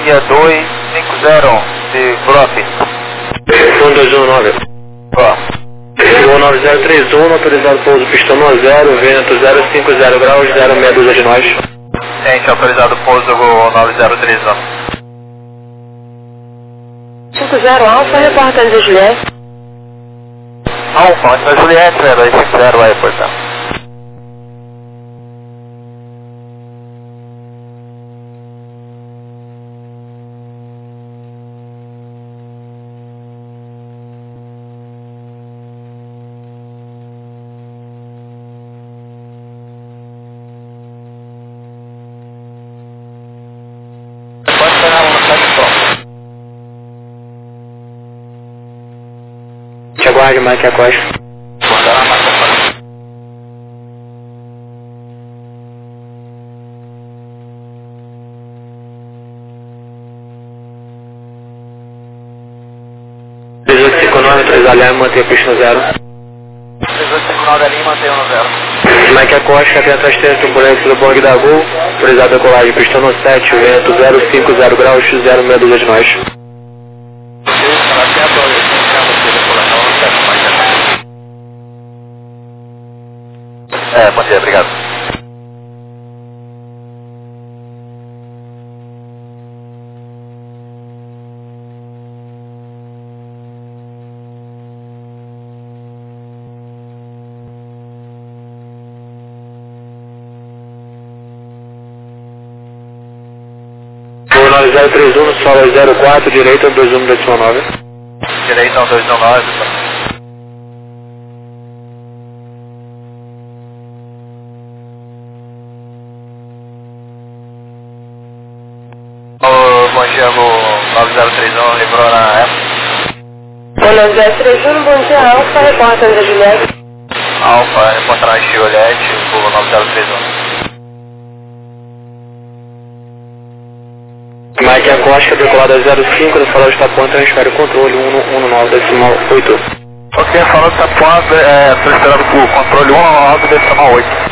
guia 250 de Grop. 1219. Ó. Voo 9031, autorizado pouso pistão no 0, vento 050 graus, 0 meia dúzia de nós. Gente, autorizado pouso Gol 9031. 50 Alfa, reporta de Juliette. Alfa, antes da Juliette, 0250 vai reportar. Te aguarde, Mike Acosta. Mandará mais pra 1859, autorizado Lima, manter a pista no 0. 1859 ali, mantém no 0. Mike Acosta, atento às três turbulências do Bong da Gol, autorizado a decolagem, pistão no 7, vento 050 graus, 0 meia dúzia de nós. Bom dia, obrigado. Voo 9031, solo 04, direita 2119. Direita 219. Bom dia, Gol 9031, livrou na época. Voo 9031, bom dia Alfa, reporta de Juliette. Alfa, reportar na Juliette, Gol 9031. Mike Acosta, decolada 05, do farol está ponto, transfere o controle 119.8. Ok, falou que está ponto, solicitando o controle 119.8.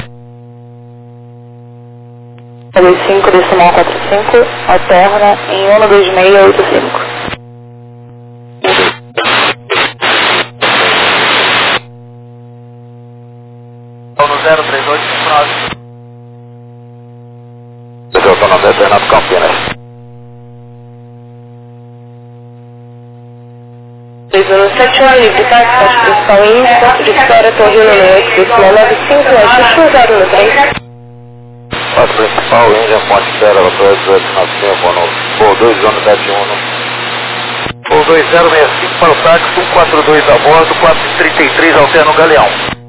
5,45, alterna em 12685. No 03859. Eu estou no 039 Campinas. 3171 livre, táxi, expressão em ponto de espera, Torre número 8, decimal 95, ajuste 013. Passo principal, Índia, ponte espera, Lopes, 295, Voo 2171. Voo 2065 para o táxi, 142 a bordo, 433 alterno Galeão.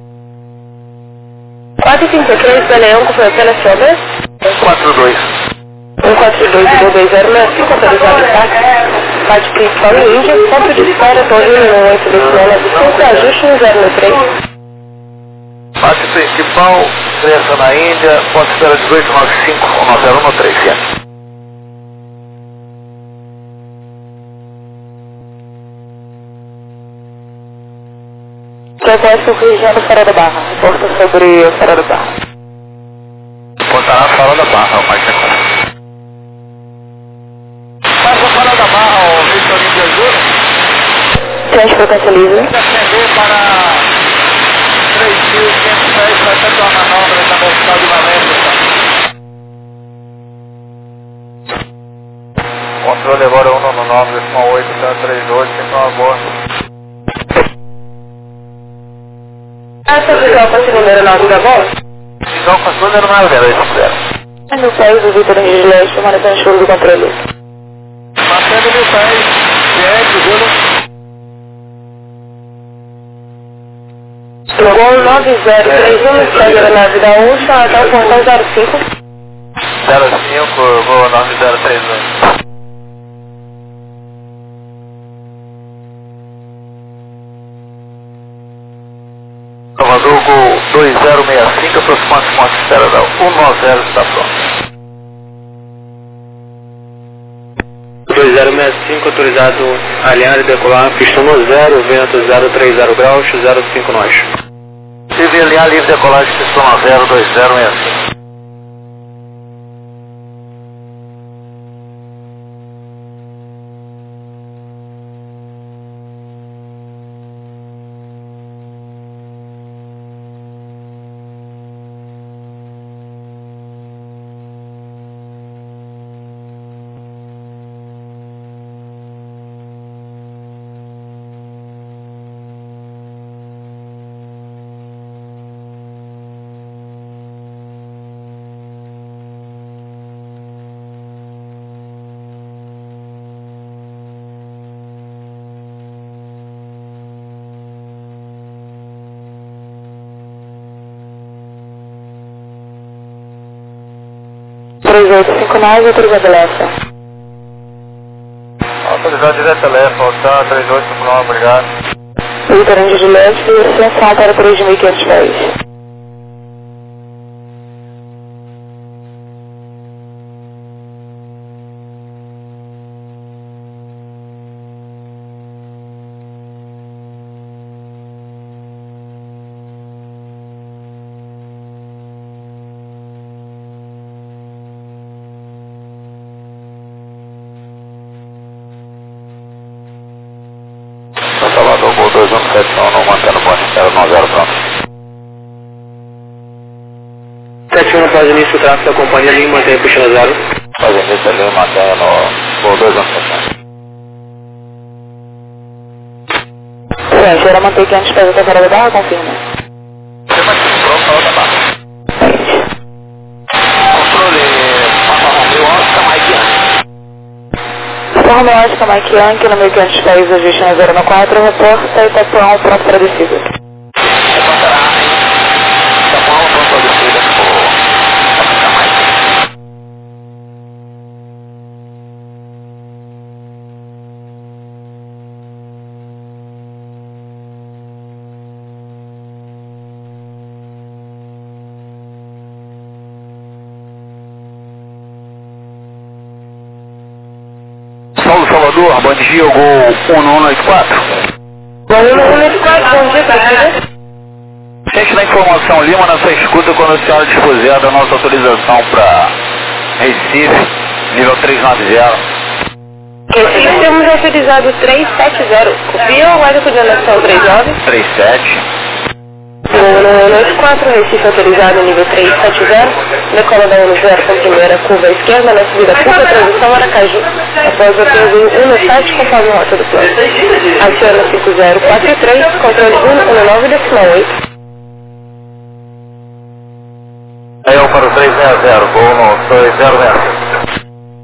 433, Galeão, foi apenas seu vez? 142. 142, Gol 2065, autorizado táxi. Parte principal em Índia, ponto de espera, Torre número 8, decimal 95, ajuste 013. Parte principal, crença na Índia, ponte espera 1895, 10113. Processo corrigindo Farol da Barra, reporta sobre o Farol da Barra. Botar na Farol da Barra, o Mike Acosta. Faz a Farol da Barra, o Victorino de Azul. Transportância livre. Ascender para 3.510, vai ter uma manobra da velocidade de 90. Controle agora 199, decimal 8, 38, sempre uma boa. Essa visual com a segunda 9 da voz? Então, com a segunda era mais 080. É no país do Vitor de Juliette, manejando chuva do controle. Passando no país, direto, viu? Gol 9031, segue a nave da USA até o portão 05. 05, Gol 9031. Salvador, Gol 2065, aproximando-se com a espera da 190 estação. 2065, autorizado alinhar e decolar, pistão no 0, vento 030 graus, 05 nós. Civil alinhar livre decolagem, pistão a 02065. 3859, autorizado leste. Autorizado direto leste, voltar 3859, obrigado. Vitor Índia de Leste, extensão para 3.500 pés. Salvador, Gol 2171, não mantendo ponte, 090 pronto. 71 faz início, tráfego da companhia Lima, mantém puxando 0. Faz início ali, mantendo Gol 2171. Gente, era manter 500 pés até fora da barra, confirma. Tema aqui, pronto, fala da barra. Controle, Papa Romeu, Oscar, Mike Yankee. Forma Oscar, Mike Yankee, no 1500 pés, ajuste na 094, reporta Itapuã, pronto para descida. Levantará, hein? Itapuã, pronto para descida, por Oscar, Mike. Saulo Salvador, Band Gil, Gol 1184. Gol 1184, bom dia, descida. Gente da informação, Lima, nessa escuta, quando a senhora dispuser da nossa autorização para Recife, nível 390. Recife, temos autorizado 370. Copia ou aguarda por denotação 39? 37. Gol 1184, Recife autorizado, nível 370. Decola da 10 com primeira curva à esquerda, na subida curva, transição Aracaju. Após o aterro 17, conforme a rota do plano. Aciona 5043, controle 119,8. Aí eu para o 360, Gol no 206.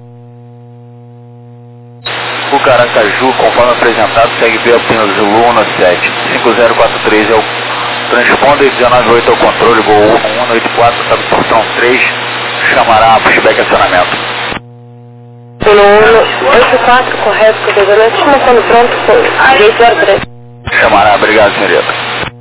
O Caracaju, conforme apresentado, segue pela Pina Zulu 17. 5043 é o transponder, 198 é o controle, Gol 1184, está no portão 3, chamará pushback acionamento. Pelo 184, correto, com desenho, estimação pronto, gate 03. Chamará, obrigado, senhorita.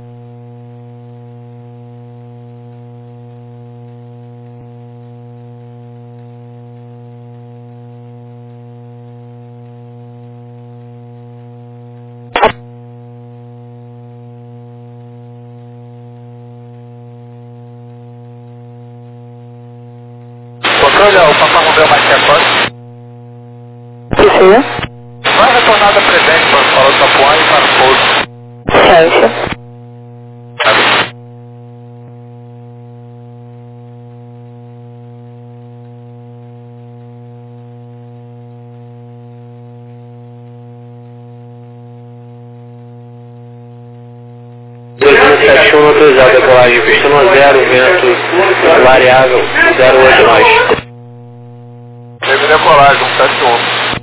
Controle, o Papa Romeu mais que agora. Sim. Vai retornar da presente para o Paulo Itapuã e para o pouso. Ciência. Autorizado, decolagem, pista 0, vento variável, 08 nós. Teve decolagem, 171.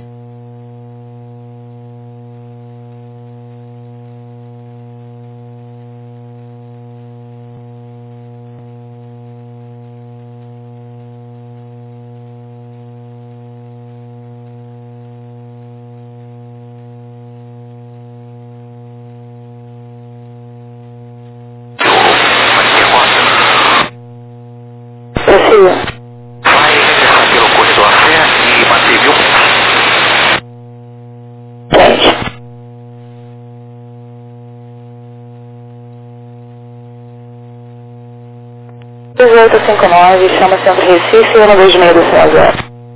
Prossiga. Vai regressar pelo corredor C e manteve o 3. Chama Centro Recife, 126 do Céu 0.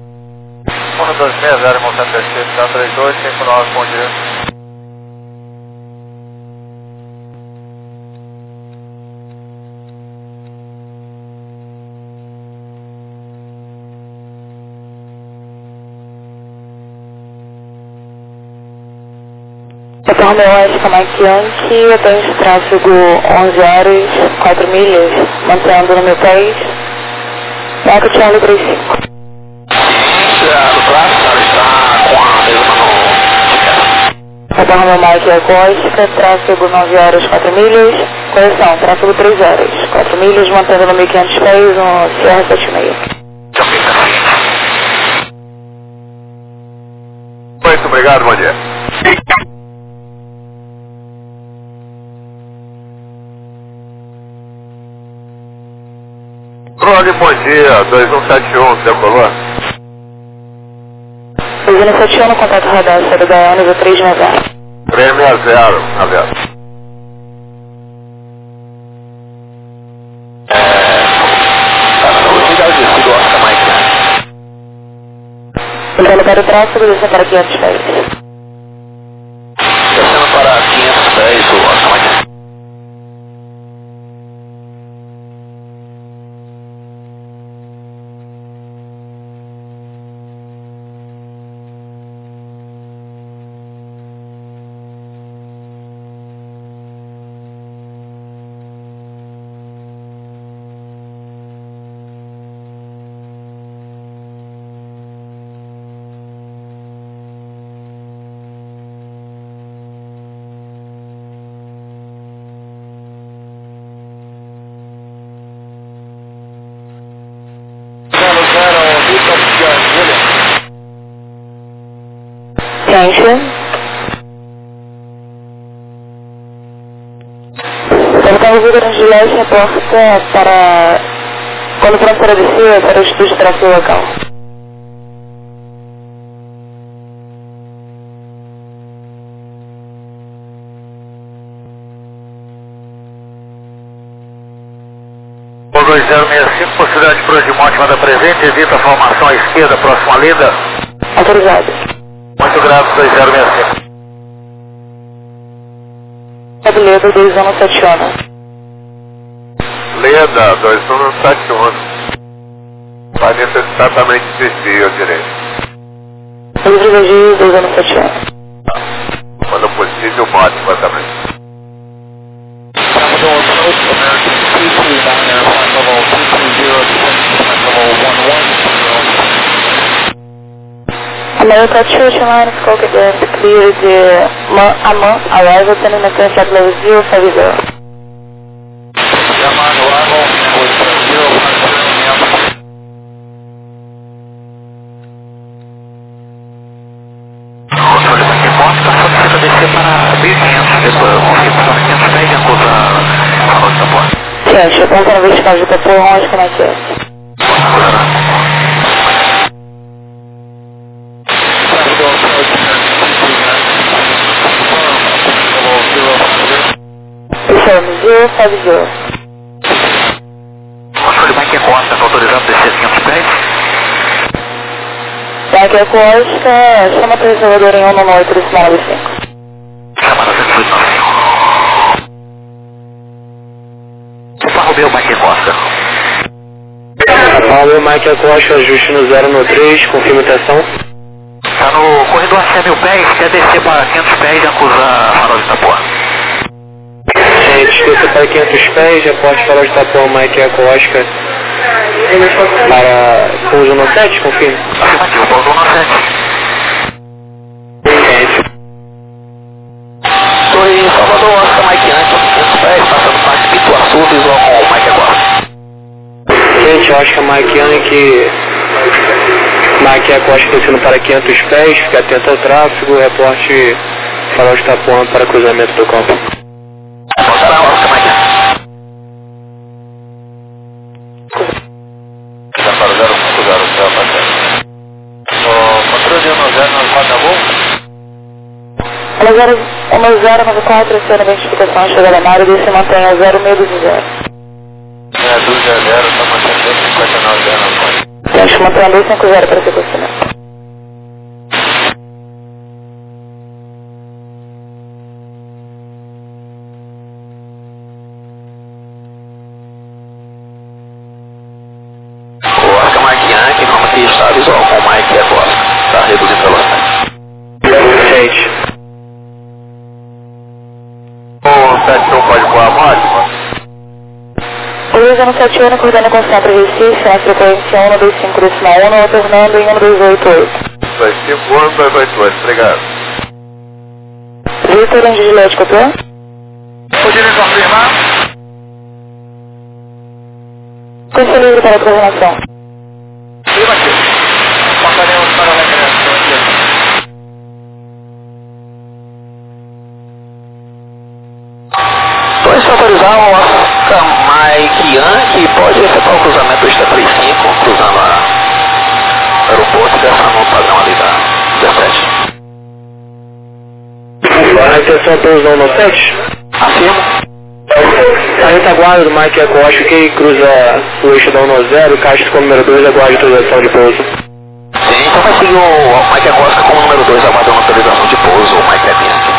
1260, montando terceiro, está 3259, bom dia. Retorno Oeste, Mike Yankee, atende tráfego 11 horas, 4 milhas, mantendo no meu país, Marco Charlie 35. No clássico, ela está com a mesma no... Retorno Mike Acosta, tráfego 9 horas, 4 milhas, correção, tráfego 3 horas, 4 milhas, mantendo no 1500 pés, no Sierra 76. Já fica assim. Muito obrigado, bom dia. Prole, bom dia, 2171, decolou? 2171 no contato radar, série da nível 3 de novembro. 360, aberto. Entrando para o tráfego, descendo para 500 pés. Descendo para 500 pés, o Oscar Mike. Estamos no Rio Grande do Leste, reporta para quando fronteira descer para o estúdio de tráfego local. O 2065, possibilidade de Prodimonte, manda presente, evita a formação à esquerda, próxima lida. Autorizado. Muito grato, 2065. Tabuleiro 2171. Leda, 2171. Vai necessitar também de desvio à direita. Livre vazio 2171. Quando possível, ótimo também. America Church Line, Skoke again, clear the AMA, arrival, sending the current flight level 050. Gente, eu posso verificar de Itapuã, onde como é que é? Estamos 050. Controle Mike Costa, está autorizado descer 500 pés? Mike Costa, chama para o reservador em 198 desse 95. Chamada 195. Romeu Mike Costa. Romeu Mike Costa, ajuste no 093, confirmação. Está no corredor a 100 mil pés, quer descer para 500 pés e acusar farol de Itapuã. Gente, descer para 500 pés, reporte farol de Itapuã, Mike Costa. Para pouso no 7, confirma. Afirmativo, pouso no 7. Gente. Estou em Salvador, Oscar Mike Yankee, 500 pés, passando parte de Pituaçu, visual com o Mike Costa. Gente, eu acho que a Mike Yankee... Mike Costa descendo para 500 pés, fique atento ao tráfego, reporte farol de Itapuã para cruzamento do campo. Oscar Mike Yankee. Uma 094, sendo identificação, chegada na área, e se mantém a 0620. 620, está mantendo 59 Temos que manter a 250 para ser conhecimento. O Oscar Mike Yankee, informa que está visual com o Mike Costa. Está reduzindo a velocidade. Gente. O 71 pode voar máxima? O 2171, acordando com centro Recife, na frequência 125.1, alternando em 1288. 251, 288, obrigado. Vitor, em Juliette, copiou? Poderia confirmar? Conselho livre para a coordenação. Afirmativo. Passaremos para a referência. para o cruzamento 235, cruzando o aeroporto e descendo no padrão ali da 17. Agora atenção pousão no 7. Afirmo. A retaguarda do Mike Eco Oscar que cruza o eixo da 10, caixa com o número 2, aguarde autorização de pouso. Sim, então vai seguir o Mike Acosta como número 2, aguardando autorização de pouso, o Mike Bianchi.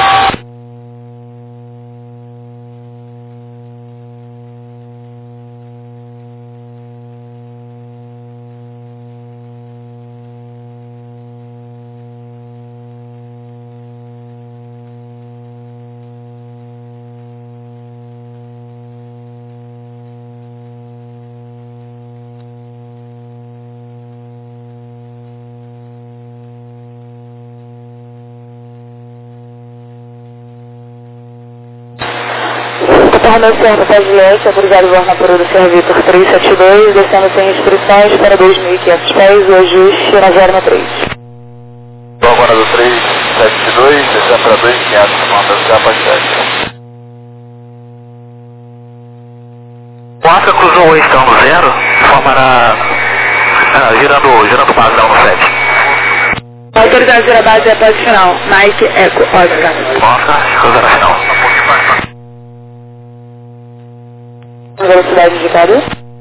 Fornecendo para Juliette, autorizado voar na Peru do Vitor 372, descendo sem restrições para 2.500 pés, o ajuste na 093. Agora do 372, descendo para 2.500, manda capa 7. O Oscar cruzou o eixo no 0, formará girando base da 17. Autorizado girar base é base final, Mike Eco Oscar. Oscar, cruzando a final. Velocidade indicada.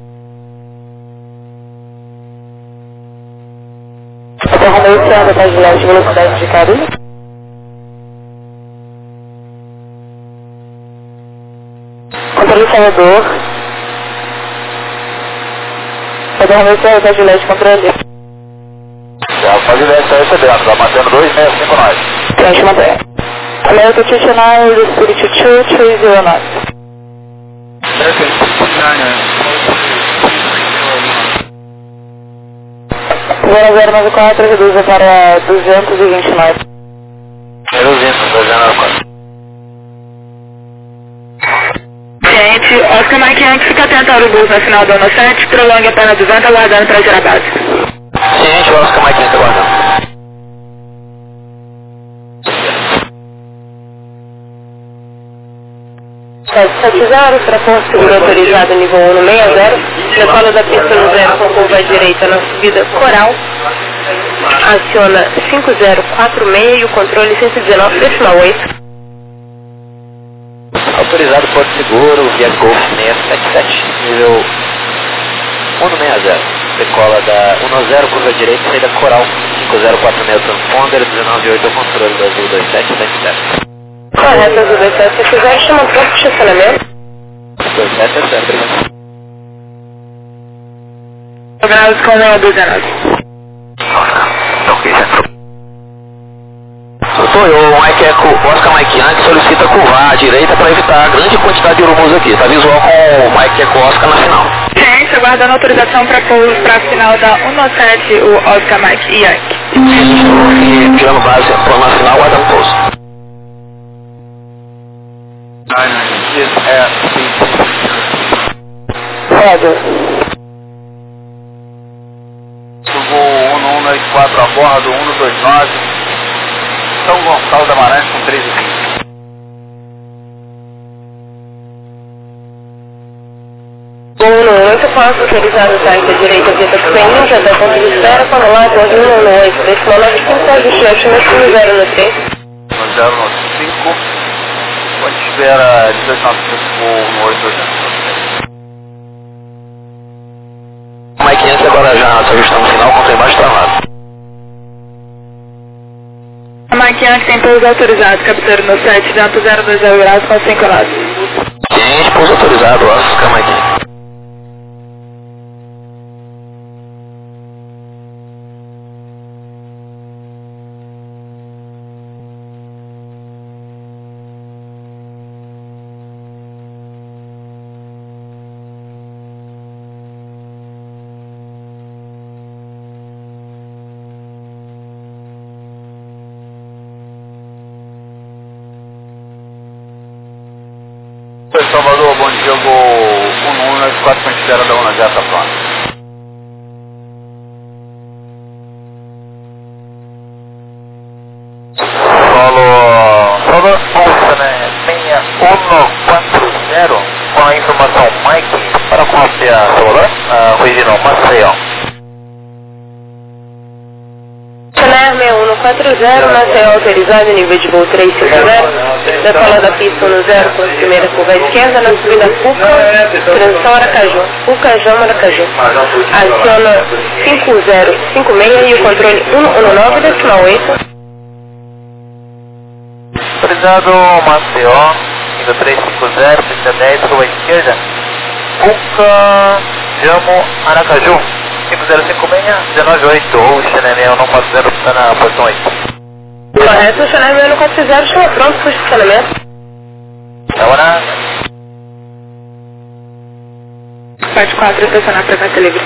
Até Romeu Serra para Juliette, velocidade indicada. Controle Salvador. Até Romeu Serra para Juliette, controle. Já pode Juliette está recebendo, tá batendo 265 nós. Tente manter. America 229, Spirit 2309. Zero 094, reduza para 229. Reduzindo, 294. Gente, Oscar Mike Yankee, fica atento ao urubu na final do ano 7, prolongue a pena 200, aguardando para girar base. Ciente, o Oscar Mike Yankee aguardando. Satizar, ultraponto seguro autorizado nível 1 no 60, decola da pista no 0 com curva à direita na subida Coral, aciona 5046 e o controle 119, decimal 8. Autorizado Porto Seguro, via Golf 677, nível 160. Decola da 10, curva direita, saída Coral, 5046 transponder, 198 ao controle do Azul 2777. Correto, Azul 27, se quiser chama o próprio estacionamento. 27 é certo, obrigado. Graus com 19. Ok, certo. O Oscar Mike Yankee solicita curvar à direita para evitar a grande quantidade de urubus aqui. Está visual com o Mike Eco Oscar na final. Gente, aguardando autorização para pouso para a final da 107, o Oscar Mike Yankee. E tirando base, plano na final, aguardando pouso. Roda. Voo 1194 a bordo, 129. São Gonçalo da Amarante com 13,20. Eu faço autorizado saída direita via Penha, já dá ponto de espera, para lá, com 118, decimal 95, ajuste no 0 no 3. No 0 no 5, onde espera 1895 no 880. O Mike Yankee agora já se ajustando no final, contra embaixo travado. A Mike Yankee tem pouso autorizado, captura no 7, vento 020 graus com 5 lados. Gente, pouso autorizado, Oscar Mike Yankee. Salvador, bom dia, voo 1194 com espera da 1 já está pronto. Salvador, né, 6140, com a informação Mike, para conhecer a Salvador, Original, Maceió. Channel 6140, Maceió autorizado, nível de voo 350, decola da pista 10 com a primeira curva à esquerda, na subida Cuca, transição Aracaju, Cucajão, Aracaju. Aciona 5056 e o controle 119,8. Autorizado Maceió, indo 350, pista 10, curva à esquerda, Cucajamo, Aracaju. 5056, 198, ou Channel 6140 está na posição 8. Correto, o Channel 6140 está pronto para o estacionamento. Agora, Parte 4, estacionar para Caixa Livre.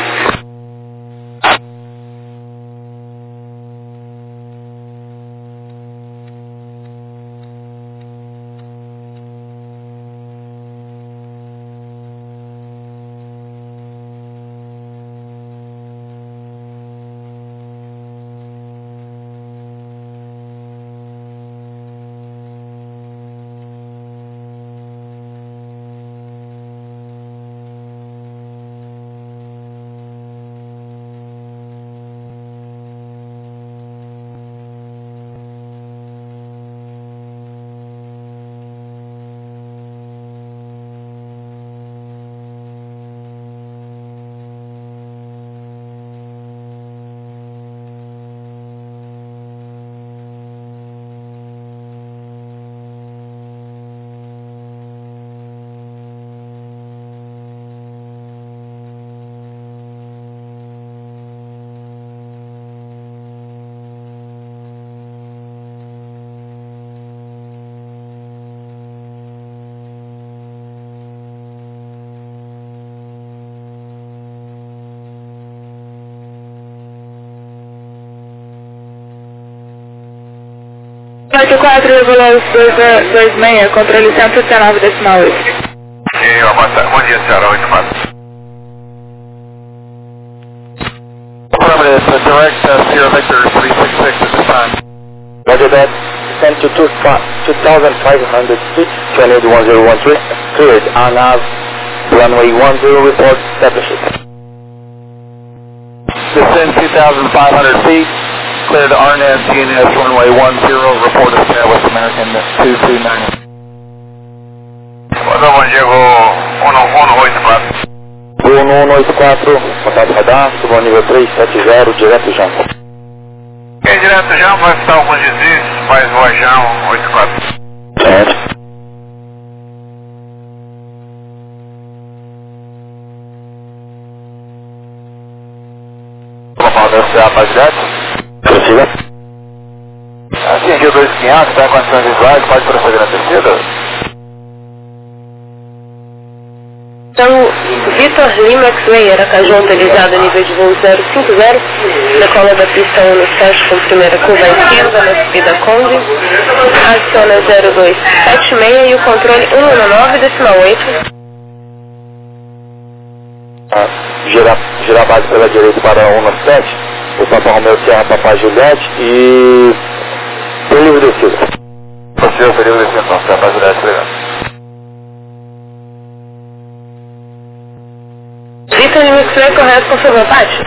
Parte 4, Regular 226, controle 119,8. bom dia, senhora, 84. Direct Sierra Victor 366 at this time. Roger that. Descend to 2,500 feet, Channel 1013, cleared on nav, runway 10, report established. Descend 2,500 feet, cleared RNAV GNS runway 10, report established American 229. Bom dia, voo 1184. Voo 1184, contato radar, subo nível 370, direto Jambo. Ok, direto Jambo, vai estar alguns desvios, mais voa Jambo 84. Certo. Vamos anunciar a paridade? Prossiga. Atingiu 2500, está em condições visuais, pode proceder na descida? Então, Vitor Lima X-Ray, Aracaju, autorizado nível de voo 050, decola da pista 17 com primeira curva à esquerda, na subida Conde, aciona 0276 e o controle 119,8. Girar a base pela direita para 197, o Papa Romeu Serra Papai Juliette e período descido. Você é o período descido, então, Serra Juliette, obrigado. Vitor Lima X-Ray, correto, confirmou, Pátio?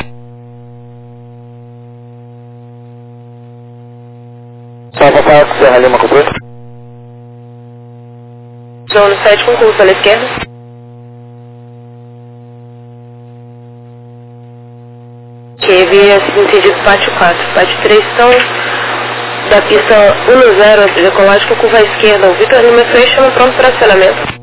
Papa Papai Serra Lima completo. Zona 7 com curva pela esquerda. Que via entendido parte 4, parte 3 são da pista 10, decolagem com curva à esquerda. O Vitor Lima X-Ray chama pronto para acionamento.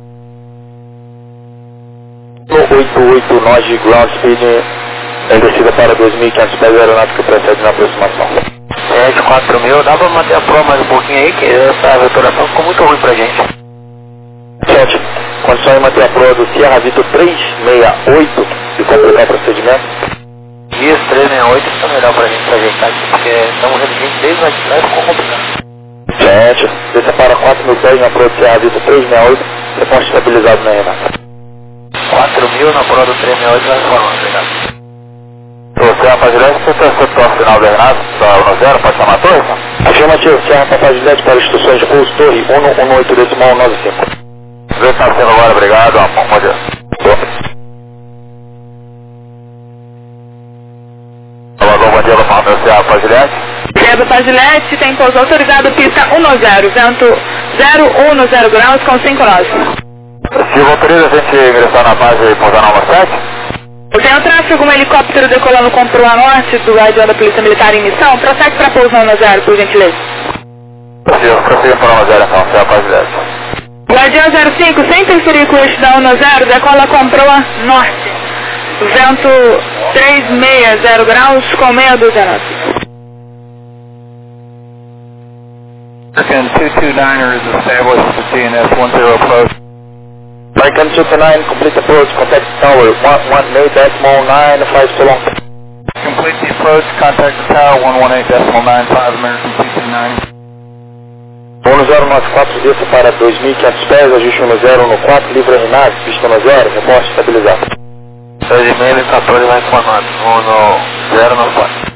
88 Node Ground Speed em descida para 2.500 pés, aeronáutica precede na aproximação. 74000, dá pra manter a prova mais um pouquinho aí, que essa veturação ficou muito ruim pra gente. 7. Condição de manter a prova do Sierra Vitor 368 e completar o procedimento. Isso, 368 fica melhor pra gente ajeitar aqui, porque estamos reduzindo desde lá de trás, ficou complicado. 7. Desça para 4.000 pés na prova do Sierra Vitor 368, reposto estabilizado na Renata. 4000 na prova do 368 vai falar, obrigado. Você, rapaziada, você acertou o sinal da Renata, da 10, pode chamar a torre? Afirmativo, Sierra Papai Juliette para instruções de curso, torre 118,95. Vê que tá sendo agora, obrigado, bom dia. bom dia, Lopão, meu CA para Juliette. Seba para Juliette, tem pouso autorizado, pista 10, vento 010 graus com 5 nós. Se autoriza a gente ingressar na base e pousar na 17? Tem o tráfego, um helicóptero decolando com Proa Norte do Guardião da Polícia Militar em missão. Prossegue para pouso na 10, por gentileza. Prosseguindo para a 10 então, CA para Juliette. Guardião 05, sem interferir com o eixo da 10, decola com Proa Norte. Vento 360 graus com meia dúzia nós. American 229er is established to TNS 10 approach. American 229, complete approach, contact tower 11.8.95 so long. Complete the approach, contact the tower 118.95, American 229. 1094, desça para 2.500 pés, ajuste 1014, livre RNAV, pista 10, reporte estabilizado. 3,5 e 14 mais comando, 1094.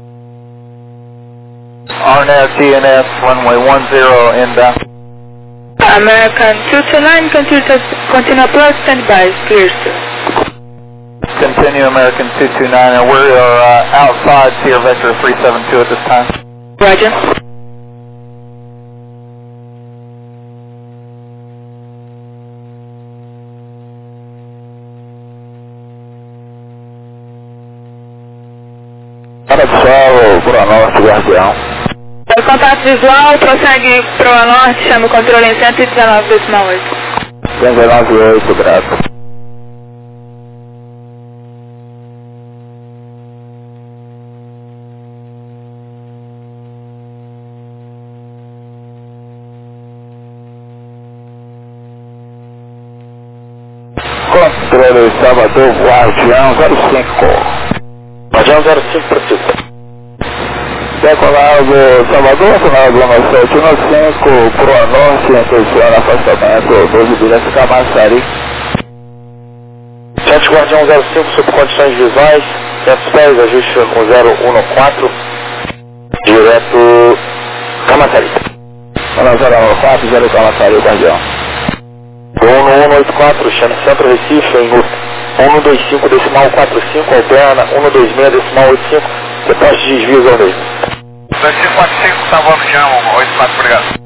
RNAV TNS runway 10 inbound. American 229, continue approach, stand by, clear sir. Continue American 229, and we are outside Sierra Vector 372 at this time. Roger. Para pessoal, Proa Norte, Guardião. Contato visual, prossegue Proa Norte, chama o controle em 119,8. 119,8, graças. Controle Salvador, Guardião 05. Guardião 05, preciso. Decolado Salvador, final do 715, Proa Norte, intenção afastamento, 12 direto Camaçari. Gente, Guardião 05, sob condições visuais, 100 pés, ajuste com 014, direto Camaçari. 014, 0 Camaçari, Guardião. 1184, chame Centro Recife, em 1125, decimal 45, alterna, 126, decimal 85, depois de desvios ao mesmo. 2545, salvando o chão, 84, obrigado.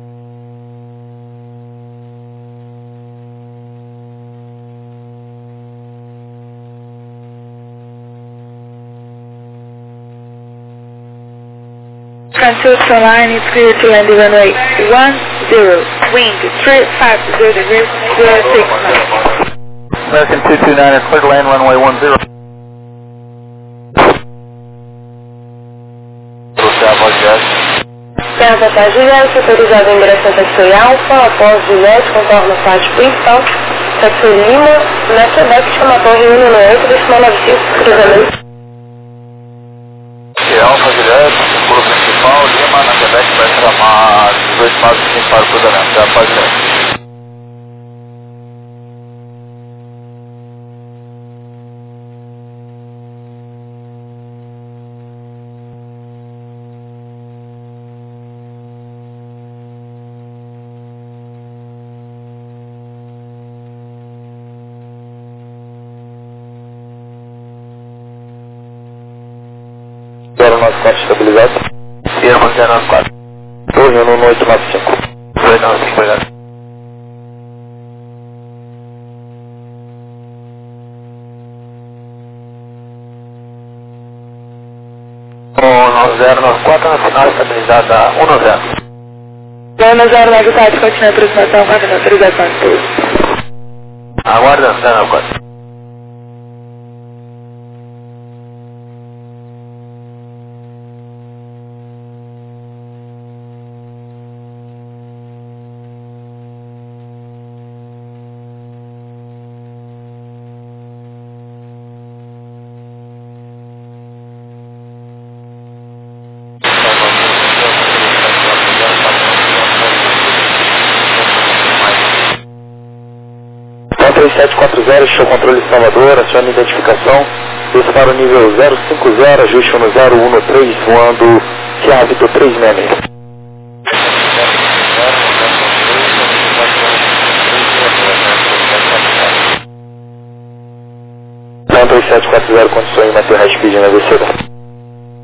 Contour line is clear to land runway 10, wind 350 degrees, 06 knots. American 229, clear to land runway 10. Serra para Juliette, autorizado em direção a Taxi Alfa, após Juliette, contorno faixa principal, Taxi Lima, na Quebec, chama Torre 198, decimal 95, cruzamento. Alfa Juliette, pulo principal, Lima, na Quebec, vai chamar 18 passos para o cruzamento, já pode ser. Estabilizado. Sierra 094. 21895. 295, obrigado. O 094 na final estabilizada 10. 10 negativos, continua a aproximação, continua a autorização de tudo. Aguarda 094. Controle 740, show controle Salvador, acione identificação, desça para o nível 050, ajuste no 013, voando Sierra Victor 366. Controle 740, condições de manter high speed na descida.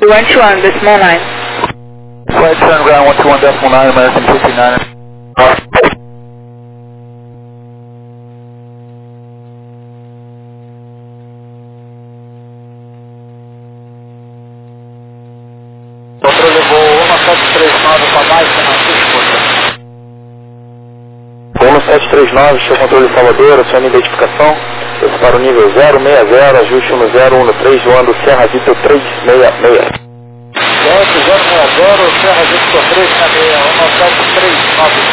121, decimal 9. Flight turn ground 121.9, American 59. Controle voo 1739 para mais, na sua escuta. 1739, show controle Salvador, acione identificação. Esse para o nível 060, ajuste 1013, voando Serra Vitor 366. 060, Serra Vitor 366,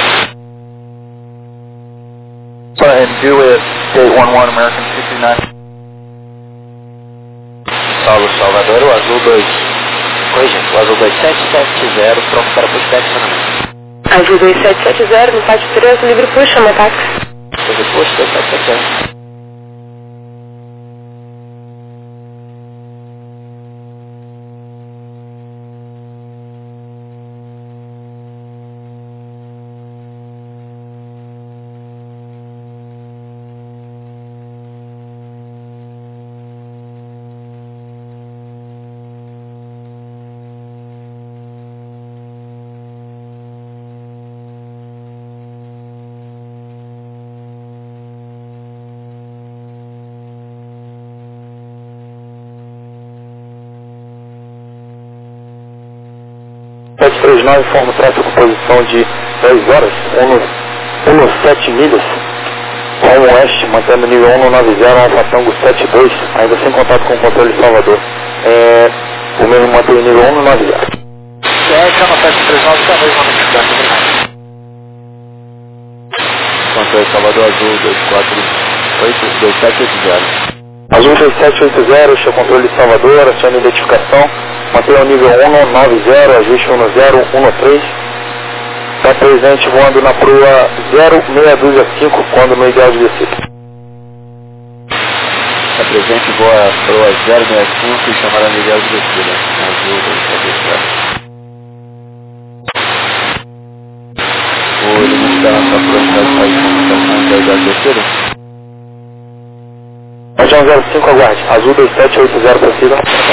1739. And Juliet, Gate 11, American 59. Paulo Salvador, o azul 2. Oi, gente, o azul 2770, pronto para pushback, Azul 2770, no pátio 3, livre push, chama táxi. Livre push, 2770. Informa o tráfego com posição de 10 horas, 17 milhas, rumo oeste, mantendo nível 190, Alfa Tango 72, ainda sem contato com o controle Salvador. O mesmo mantém o nível 190. Chama 739, talvez uma notificação. Controle Salvador Azul 2780. Azul 2780, show controle Salvador, acione identificação. Mantenha o nível 190, ajuste 1013. Está presente voando na proa 0625, quando no ideal de descida. Está presente voa proa 065 e chamará no ideal de descida. Azul 2780. O limite da nossa proa está no ideal de descida? Pode 105, aguarde. Azul 2780, prossiga.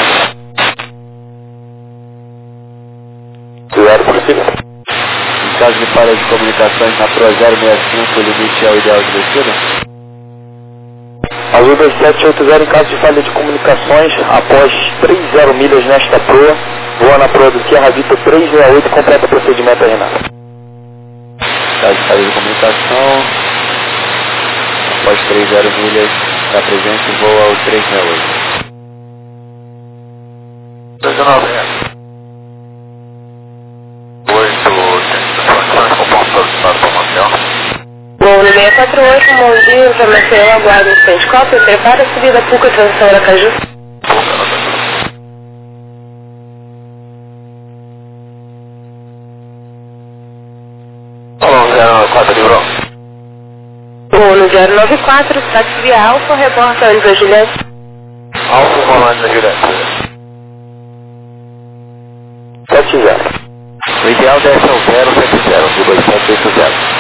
Em caso de falha de comunicações na proa 065, o limite é o ideal de descida? Azul 2780, em caso de falha de comunicações, após 30 milhas nesta proa, voa na proa do Sierra Vitor 368, completa procedimento a Renata. Em caso de falha de comunicação, após 30 milhas, está presente e voa o 368. 19. Voo no 648, Mondinho, informação, aguardo no frente cópia, prepara a subida Puca, transição Aracaju. Alô, 094, livrou. Voo no 094, táxi via Alfa, reporta Ângela Juliette. Alfa, Rolando, Juliette. 70. O ideal desce ao 070, de 2780.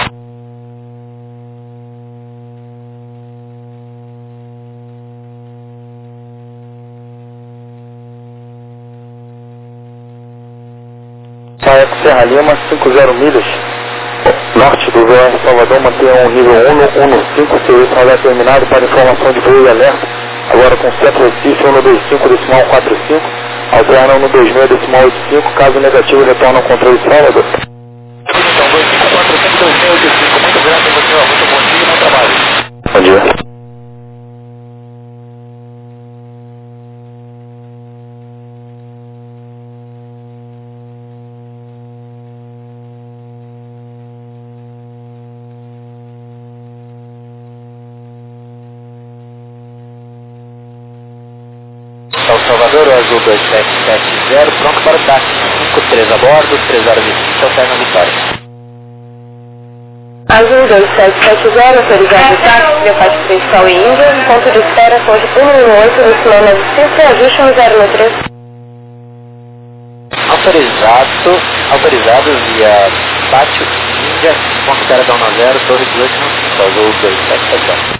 Saia Serra Lima, 50 milhas, norte do VR Salvador, mantenha um nível 115, serviço radar terminado para informação de voo e alerta, agora com centro Recife 125 decimal 45, alterna 126 decimal 85, caso negativo retorna ao controle Salvador. Então, 2545, muito grato a você, muito bom dia e bom trabalho. Bom dia. Salvador, Azul 2770, pronto para o táxi. 53 a bordo, 3 horas e 5, alterna a Vitória. Azul 2770, autorizado de táxi, via parte principal em Índia, ponto de espera, ponto 118, no sinal 95, ajuste 1093. Autorizado via pátio Índia, ponto de espera da 10, torre 1895, Azul 2770.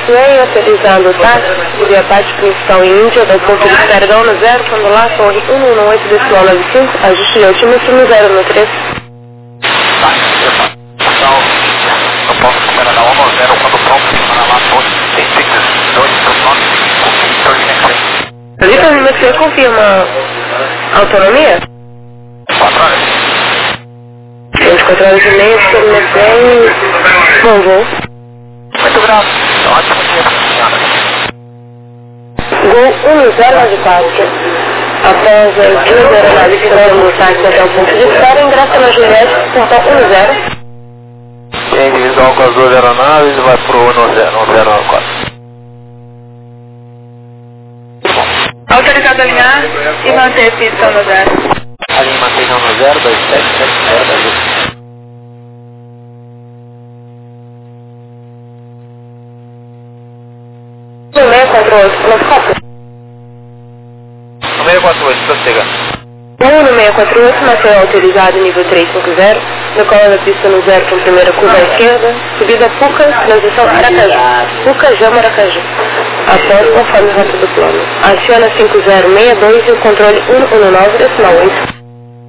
Expressway, autorizando o táxi, via parte principal em Índia, do ponto de espera da 10, quando lá, torre 118,95, ajuste de altímetro no 013. Então, eu posso começar da 10 quando pronto, para lá, torre 2,9, Ali para mim você confirma autonomia? 4 horas. 24 horas e meia, bem. Bom voo. Muito obrigado. Ótimo dia, senhora. Gol 1094. Após a guia da aeronave chegando o táxi até o ponto de espera, ingressa na Juliette, portão 10. Quem individual com as duas aeronaves vai pro 1094. Autorizado a alinhar e manter pista no 0. A linha mantém no 0, 2770. No 648, classificação. No 648, prossiga. No 648, material autorizado nível 350, decola da pista no 0 com primeira curva à esquerda, subida Puca, transição Aracaju. Puca, Jama, Aracaju. Após, conforme rota do plano. Aciona 5062 e o controle 119, decimal 8.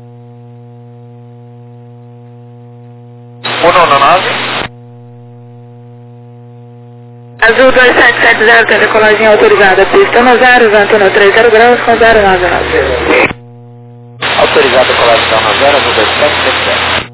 119. Azul 2770 tem decolagem autorizada, pista no 0, vento no 30 graus com 099. Autorizado a colação no 0, azul 2770.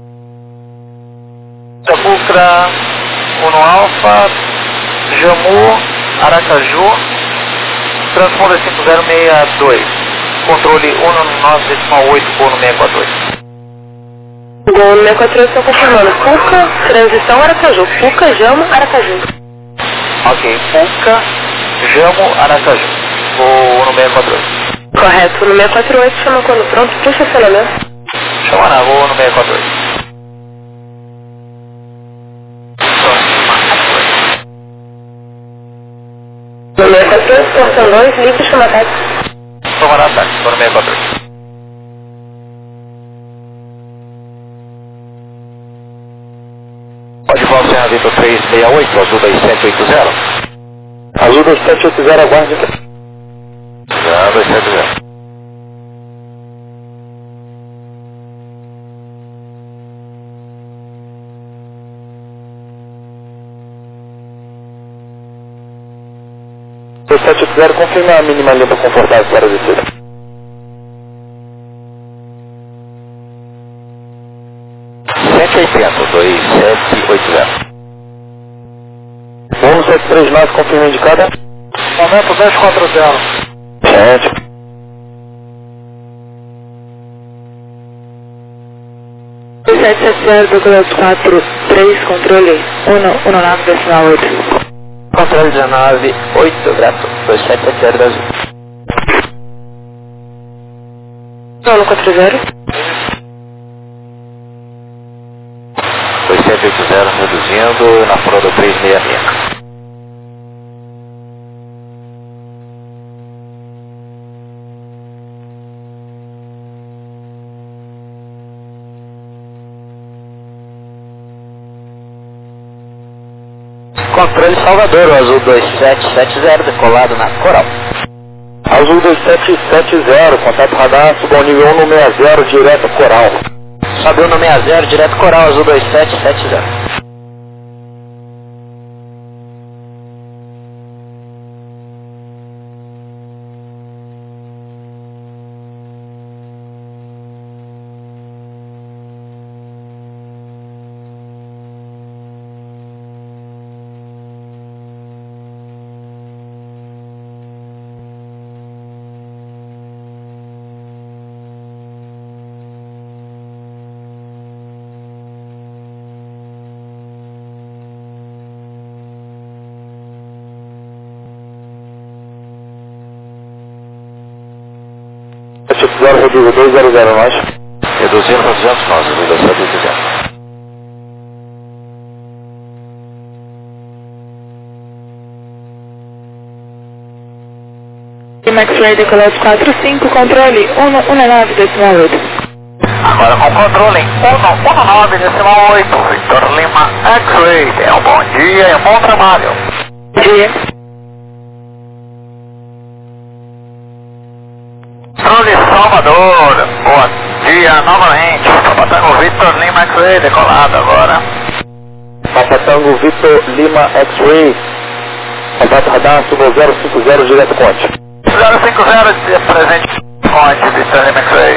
Sabucra, 1 Alfa, Jamu, Aracaju, transponder 5062, controle 119,8 por 642. Gol 648 estou confirmando, Puca, transição Aracaju, Puca, Jama, Aracaju. Ok, Puca, Jamo, Aracaju, vou no 642. Correto, no 648, chama quando pronto, puxa estacionamento. Chamará, vou no 642. No 648, portão 2, livre, chama táxi. Chamará táxi, vou no 642. Pode voar Serra Vitor 368, azul 2780. Azul 2780, aguarde. Já, 270. O 780, confirma a mínima limpa confortável para descer. $180, 2780. 1739, confirma indicada. Momento 240. Gente. O 770,43, controle 119,8. Controle 19,8, grato, 2770 da azul. Solo 40. 2780 reduzindo na fora do 366. Controle Salvador, o azul 2770, decolado na Coral. Azul 2770, contato radar, suba ao nível 1 no 60, direto Coral. Subiu no 60, direto Coral, azul 2770. Reduz 200 nós. Reduzindo para 200 nós, azul 2780. Maxway decolado 45, controle 119,8. Agora com controle 119,8, Victor Lima X-Ray. Tenha um bom dia e um bom trabalho. dia. Controle Salvador, bom dia novamente. Papatango Victor Lima X-Ray, decolado agora. Papatango Victor Lima X-Ray, contato radar Subo 050 direto Conte. 050 presente Conte, Victor Lima X-Ray.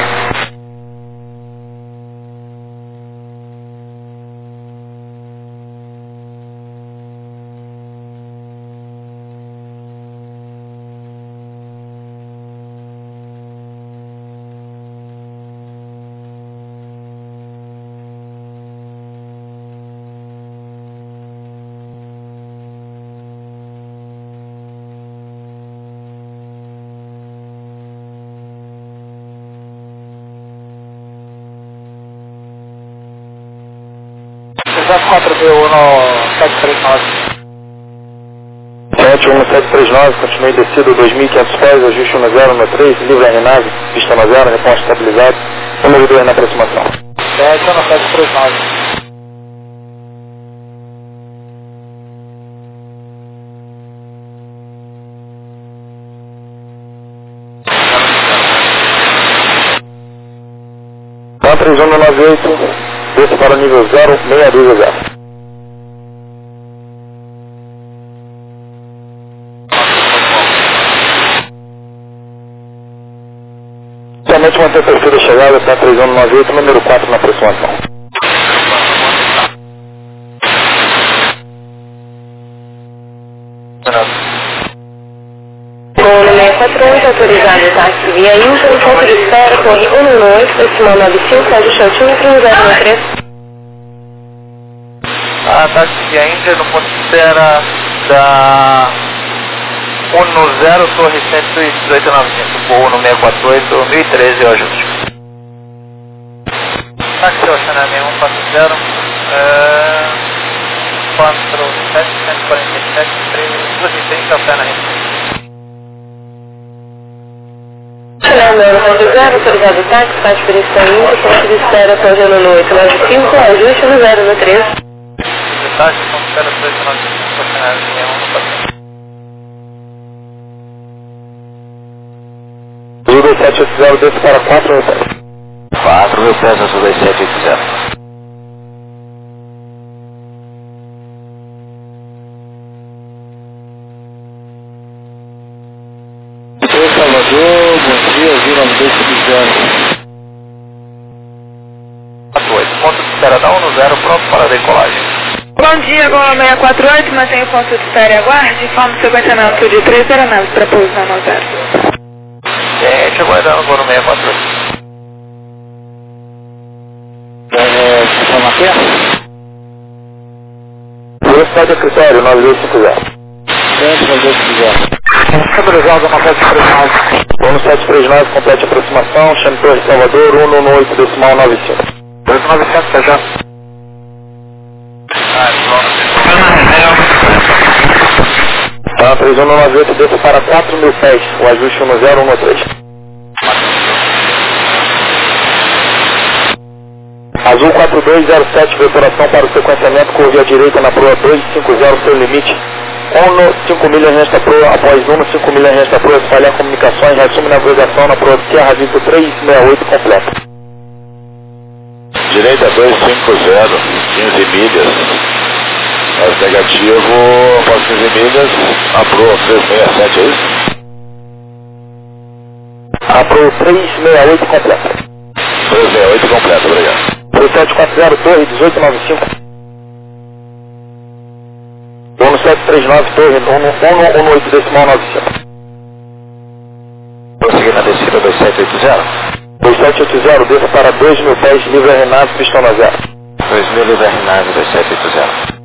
Exato 4B1739. 71739, continue descido 2.500 pés, ajuste 1093, livre RNAV, pista 90, resposta estabilizado, número 2 na aproximação. 71739. Então 3198, desça para o nível 0620. Somente manter o perfil da chegada para 3198, número 4 na aproximação. Voo 648, autorizado táxi via Índia, ponto de espera, torre 118, decimal 95, ajuste altímetro 093. Táxi via Índia no ponto de espera da 10, torre 11895, voo no 648, 1013, o ajuste. Táxi Oceana 140, 4747, 230, Oceana Chanel 900, autorizado táxi, faz expedição Índia, ponto de espera, torre 11895, ajuste no 093. Táxi, ponto de espera 295, Oceana 140. Sul 2780, desça para 4 mil pés. 4 mil pés na Sul 2780. Salvador, bom dia, Vila 250. 48, ponto de espera da 10, pronto para decolagem. Bom dia, Gol 648, mantenha o ponto de espera e aguarde, informe o sequenciamento de 3 aeronaves para pouso na 90. Gente, aguardando o voo no 648. Velocidade a critério 9250. Gente, 9250. Estabilizado na 739. Vamos 739, complete a aproximação, chame Torre Salvador, 118, decimal 95. 2900, tá já? Tá, 3198, desça para 4 mil pés, o ajuste 1013. Azul 4207, vetoração para o sequenciamento, corre à direita na proa 250, seu limite. 5 milhas resta proa, após 5 milhas resta proa, falhar comunicações, resume navegação na proa Sierra Vitor 368 completa. Direita 250, 15 milhas. Mas negativo, após 15 milhas, a proa 367, é isso? A proa 368 completa. 368 completo, obrigado. 3740, torre 1895. Dono 739, torre 118, decimal 95. Prosseguir na descida 2780. 2780, desça para 2 mil pés, livre RNAV, pistão na 0. 2000 livre RNAV 2780.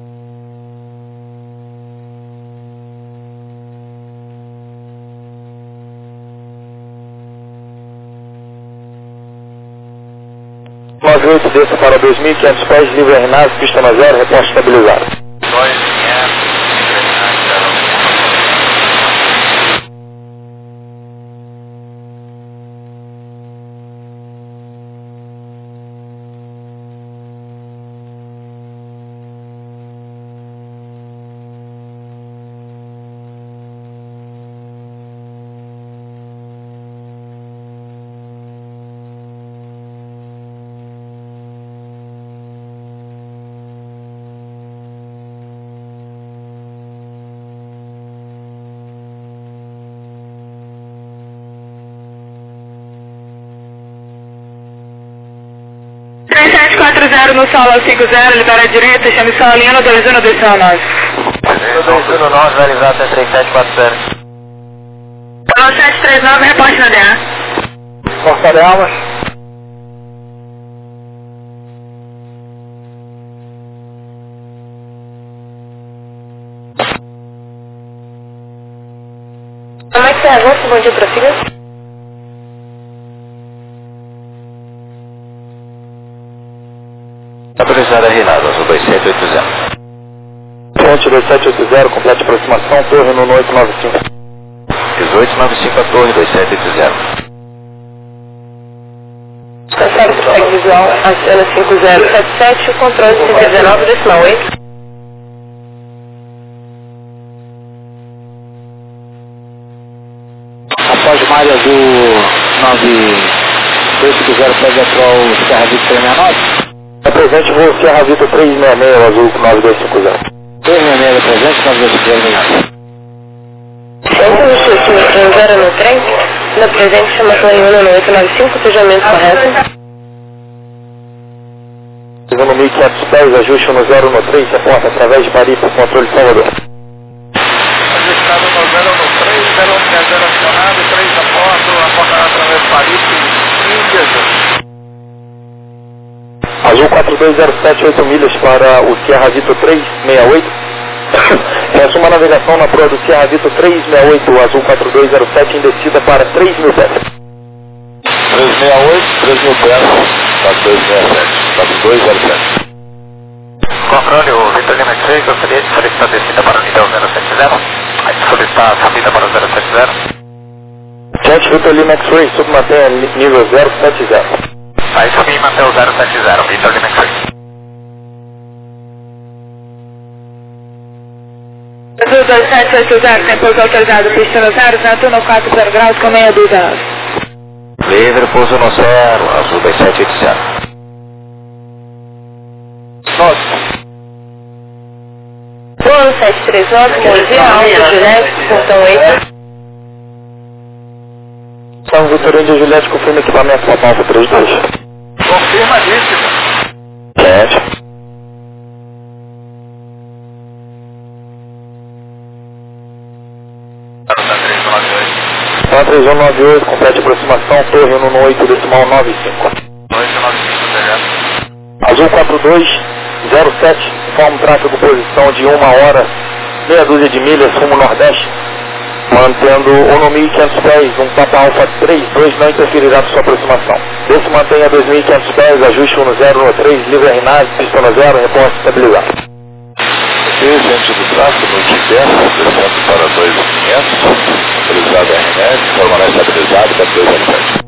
.98, desça para 2.500 pés, livre RNAV, pista na 0, reposta estabilizado. 2500. 740 no solo 50, libera a direita, chame só linha no 21, desceu 9. No 219, realizado até 3740. Solo 739, reporte na DA. Força de almas. Como é que você avança? Bom dia, prossiga. Autorizada Rinaldo, azul 2780. Ponte 2780, complete aproximação, torre no 895. 1895 a torre, 2780. Cancelo pro segue visual, aciona 5077, o controle 119, decimal 8. Após Mário Azul 9250, Pegatrol Serra Vitor 369. Presente voo Serra Vitor 366, azul 9250. 366, presente 9250. Centro do Sul, 0 no trem, na presente chama Plano 1 no 895, sujamento correto. Segundo 1500 pés, ajuste no 0 no 3, reporta através de Paris por controle Salvador. Ajustado no 0 no 3, 0 acionado, 3 aporta através de Paris por Azul 4207, 8 milhas para o Sierra Vitor 368. Peço uma navegação na proa do Sierra Vitor 368, Azul 4207, em descida para 3.000 pés. 368, 3.000 pés, está 267. Controle, o Vitor Lima X-Ray, gostaria de solicitar descida para o nível 070. Aí solicitar a subida para o 070. Jet Vitor Lima X-Ray, submantenha nível 070. Vai subir e manter o 070, Vitor Lima X-Ray. Azul 2780, tem pouso autorizado, pista no 0, Netuno 40 graus com meia dúzia 9. Livre, pouso no 0, azul 2780. Plano 739, bom dia, Alfa Juliette, portão 8. São Vitorino de Juliette, confirma equipamento para Alfa 32. Confirmadíssimo. Jet. Tá 3198, complete aproximação, torre 1 no 8, decimal 95. 895, Azul 4207, informa tráfego posição de 1 hora, meia dúzia de milhas, rumo nordeste, mantendo 1.500 pés, um Papa Alfa 32 não interferirá com sua aproximação. Desse mantenha 2.500 pés, ajuste 1 no 0 no 3, livre a RNAV, pista no 0, reporte estabilizado. Centro do tráfego no GPS, descendo para 2.500, estabilizado a RNAV, permanece estabilizado para 207.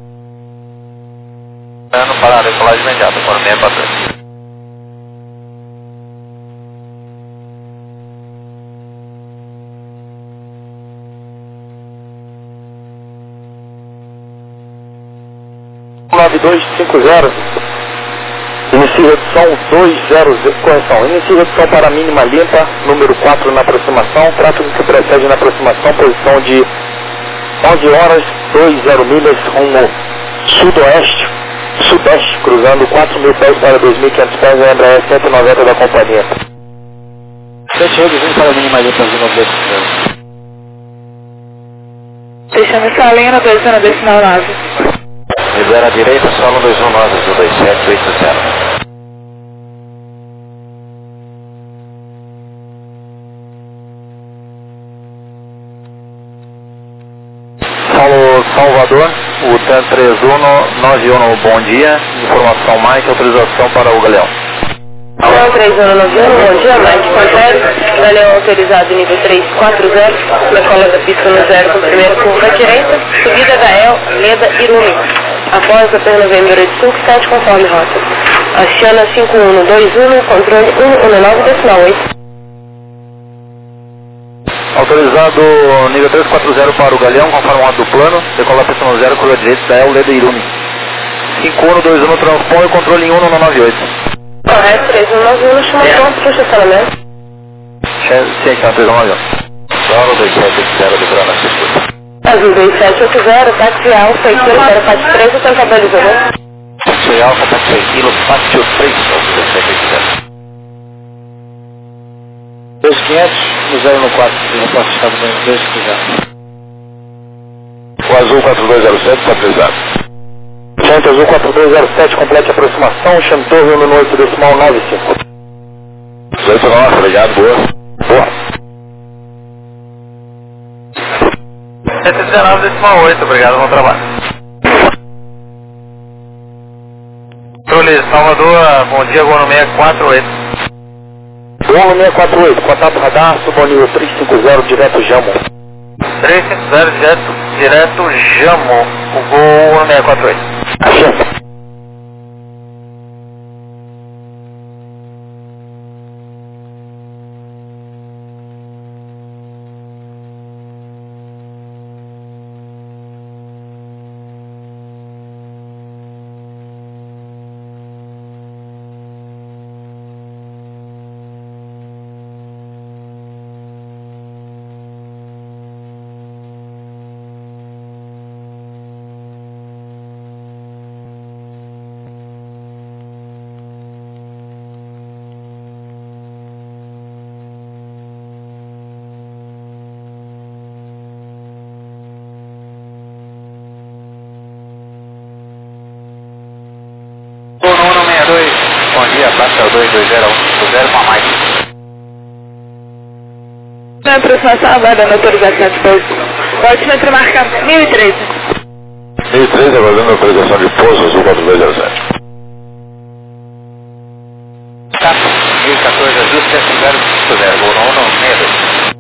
Não parar, decolagem imediata, por meia para 3. Inicie redução 200, correção, inicie redução para mínima limpa, número 4 na aproximação, tráfego que precede na aproximação, posição de 11 horas, 20 milhas, rumo sudeste, cruzando 4.000 pés para 2.500 pés, a Embraer 190 da companhia. 7 reduzindo para mínima limpa, azul 92. Deixando essa linha no 21, decimal 9. Libera a direita, solo 219, azul 2780. Paulo Salvador, o TAN 3191, bom dia, informação Mike, autorização para o Galeão. Galeão 3191, bom dia, Mike Contreras, Galeão autorizado nível 340, na cola da pista no 0 com primeira curva à direita, subida da El, Leda Irumi. Após a Pernambuco de Sul, 7 conforme rota. Aciona 5121, controle 119, decimal 8. Autorizado nível 340 para o Galeão, conforme rota do plano, decola a pista no 0, curva direita da El, Leda Irumi. 5121, transpõe, controle em 198. Correto, 3191, chama pronto para o estacionamento. Sim, então, 3191. Solo 2780, livrando a assistência. Azul 2780, táxi alfa, 043, o tempo balizador. Taxi Alpha, taxi Kilo, Pátio 3, ao 1780. 2500, no 0 no 4, não posso estar bem, 2 se quiser. O azul 4207, estabilizado. Gente, azul 4207, complete a aproximação, chame torre no 8 decimal 95. 18 nossa, obrigado, boa. Boa. 119 decimal 8, obrigado, bom trabalho. Trolli, Salvador, bom dia, Gono 648. Gono 648, contato radar, subo ao nível 350, direto Jamo. 350, direto Jamo, o Gono 648. Achei. Bom dia, Pátio 2201, com a Mike. Na aproximação, aguardando autorização de pouso. Altímetro marca 1013. 1013, aguardando autorização de pouso, azul 4207. Tato, 1014, azul 7050, Gono 162.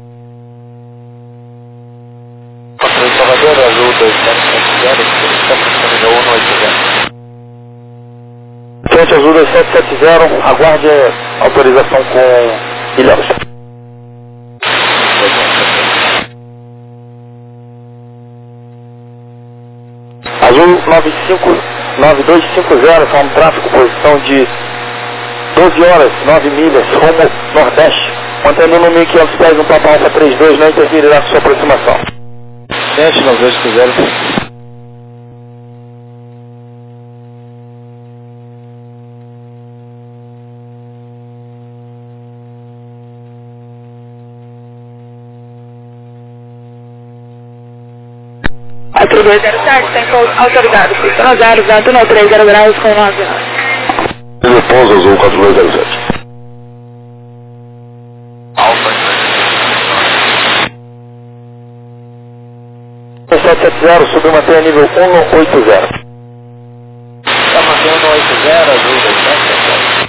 Controle Salvador, azul 2770, estamos disponível 180. Gente, azul 2770, aguarde autorização com Ilhéus. Azul 9250, com tráfego, posição de 12 horas, 9 milhas, rumo nordeste. Mantendo no 1500 pés no Papa Alfa 32, não interferirá com sua aproximação. Gente, 9250. Outro 207, tem pouso autorizado. Pista 0, vento no 30 graus com 9 horas. Nível pouso, azul 4207. Alfa. 770, subiu manter nível 180. Está mantendo 180, azul 2770.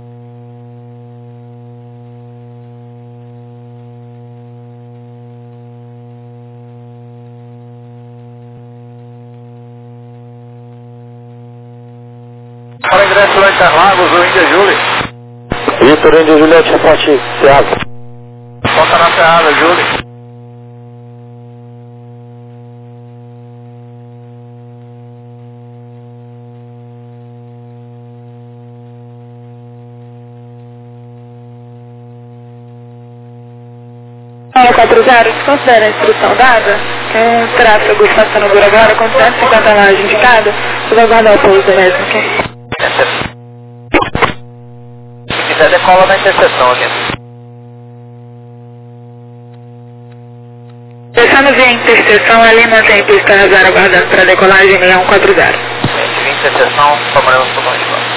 Para ingresso lá em Interlagos, o Índia Júlia. Vitor, Índia Juliette, reporte Seasa. Foca na Ferrada, Júlia. Fala 40, desconsidera a instrução dada, que um tráfego está sendo por agora com 150 milhas indicada, você vai guardar o pouso mesmo, ok? Se quiser, decola na interseção aqui. Deixando via interseção ali, mantém pista 0 aguardando para decolagem 6140. Gente, vim interseção, tomaremos por onde vai.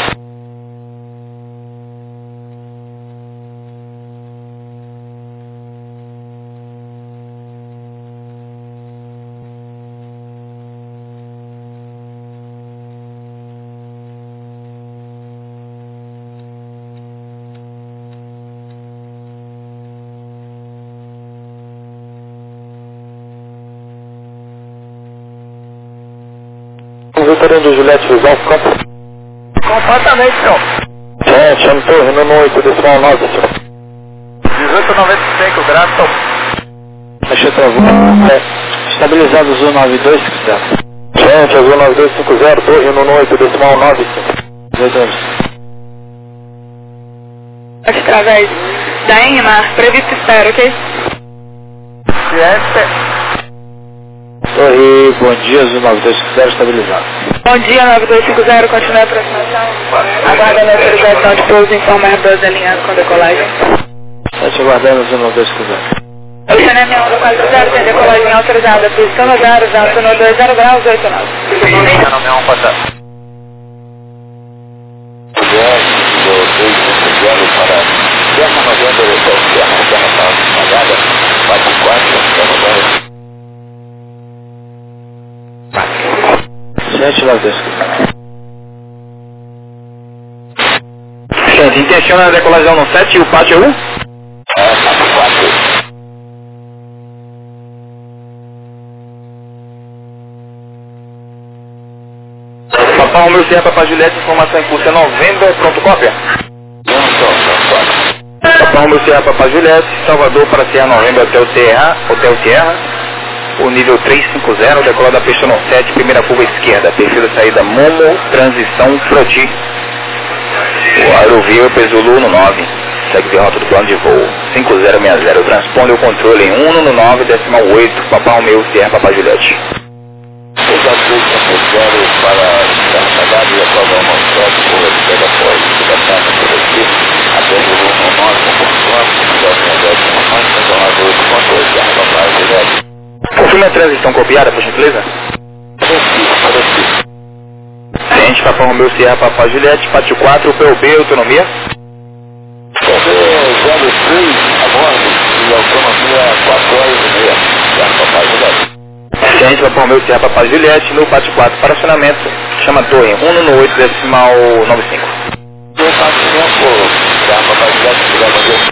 Vitor, Índia Juliette, visão campo. Completamente, senhor. Gente, chame torre no 8 decimal 9, senhor. 1895, grato. Achei travou. Estabilizado azul 92, se quiser. Gente, azul 9250, torre no 8 decimal 9, senhor. Através da Enmar, previsto espera, ok? Ciência. Torre, bom dia, Azul 9250 estabilizado. Bom dia, 9250, continua a aproximação. Aguardando a autorização de pouso, informa Airbus alinhado com decolagem. Estou aguardando, Azul 9250. Posicionamento localizado, tem decolagem autorizada, pista no 0, vento no 20 graus, 89. Posicionamento passado. Para Serra 90, Serra está apagada, 44, 79250. Gente, intenciona a decolagem no 7 e o pátio é 1? 44. Papai Romeu Sierra Papai Juliette, informação em curso é November, pronto cópia? Papai Romeu Sierra Papai Juliette, Salvador para Sierra November, Hotel Sierra, o nível 350, decola da pista no 7, primeira curva esquerda, terceira saída Momo, transição Froti. O Aerovio Pesulu no 9, segue de rota do plano de voo, 5060, transponde o controle em 1 no 9, decimal 8, Papai Romeu Sierra Papai Juliette. Os adultos necessários para estar apagados e aprovar uma foto por espera após a taxa por aqui, até o volume 9, confirma a transição copiada, por gentileza? Ciente, Papai Romeu Sierra Papai Juliette, pátio 4, PUB, autonomia? PUB 03, a bordo, e autonomia 4 horas e meia, Papai Juliette. Ciente, Papai Romeu Sierra Papai Juliette, no pátio 4, para acionamento, chama torre, 1 no 8, decimal 95. Eu faço tempo, Papai Juliette, obrigado a Deus.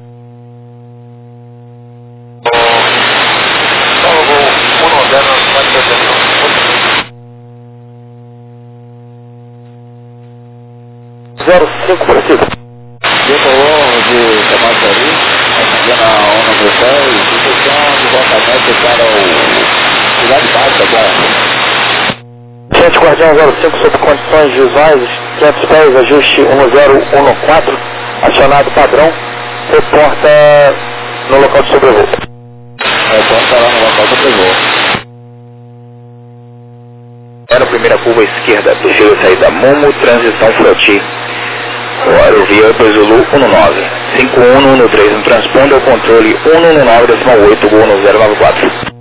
Cinco prossigo. Decolou de Camaçari, atendendo a ONU Hotel e instituição de voltamento para o Cidade Baixa agora. Gente, Guardião 05 sob condições visuais, 500 pés, ajuste 1014, acionado padrão, reporta no local de sobrevoo. Reporta lá no local de sobrevoo. Era a primeira curva esquerda, terceira saída Momo, transição Froti. O Aerovia Pesulu 1 no 9, 51 no 3 no transponde ao controle 1 no 9, decimal 8, gol no 094.